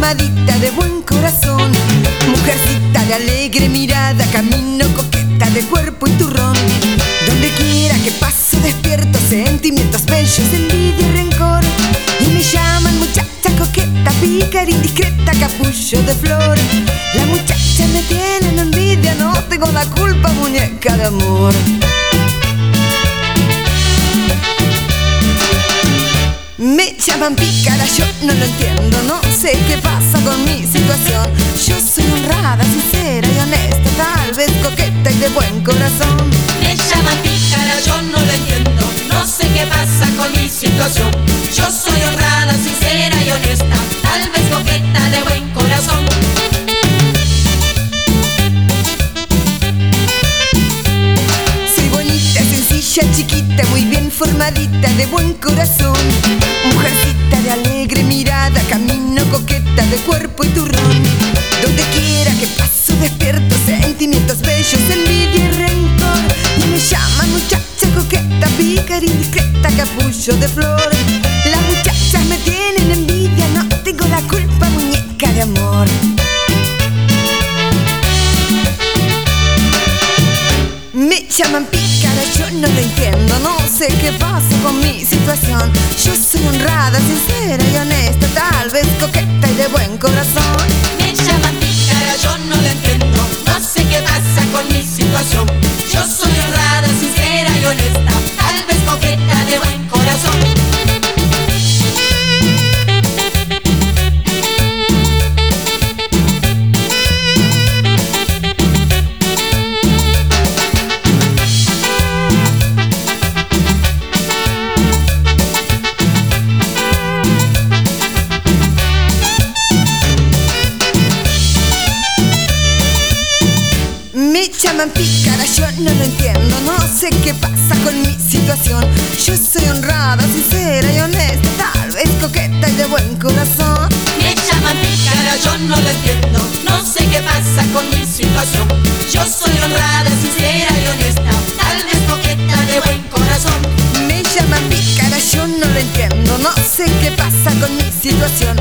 formadita, de buen corazón, mujercita de alegre mirada, camino coqueta, de cuerpo y turrón. Donde quiera que paso despierto sentimientos bellos, envidia y rencor. Y me llaman muchacha coqueta, pícara, indiscreta, capullo de flor. La muchacha me tiene en envidia, no tengo la culpa, muñeca de amor. Me llaman pícara, yo no lo entiendo, no sé qué pasa con mi situación. Yo soy honrada, sincera y honesta, tal vez coqueta y de buen corazón. Me llaman pícara, yo no lo entiendo, no sé qué pasa con mi situación. Yo soy honrada, sincera y honesta, tal vez coqueta de buen corazón. Soy bonita, sencilla, chiquita, muy bien formadita, de buen corazón, mujercita de alegre mirada, camino coqueta, de cuerpo y turrón. Donde quiera que paso despierto sentimientos bellos, envidia y rencor. Y me llaman muchacha coqueta, pícara, indiscreta, capullo de flor. Las muchachas me tienen envidia, no tengo la culpa, muñeca de amor. Me llaman pícara, yo no lo entiendo, no sé qué pasa con mi situación. Yo soy honrada, sincera y honesta, tal vez coqueta y de buen corazón. Me llaman pícara, yo no lo entiendo, no sé qué pasa con mi situación. Yo soy honrada, sincera y honesta, tal vez coqueta de buen corazón. Me llaman pícara, yo no lo entiendo, no sé qué pasa con mi situación. Yo soy honrada, sincera y honesta, tal vez coqueta y de buen corazón. Me llaman pícara, yo no lo entiendo, no sé qué pasa con mi situación. Yo soy honrada, sincera y honesta, tal vez coqueta de buen corazón. Me llaman pícara, yo no lo entiendo, no sé qué pasa con mi situación.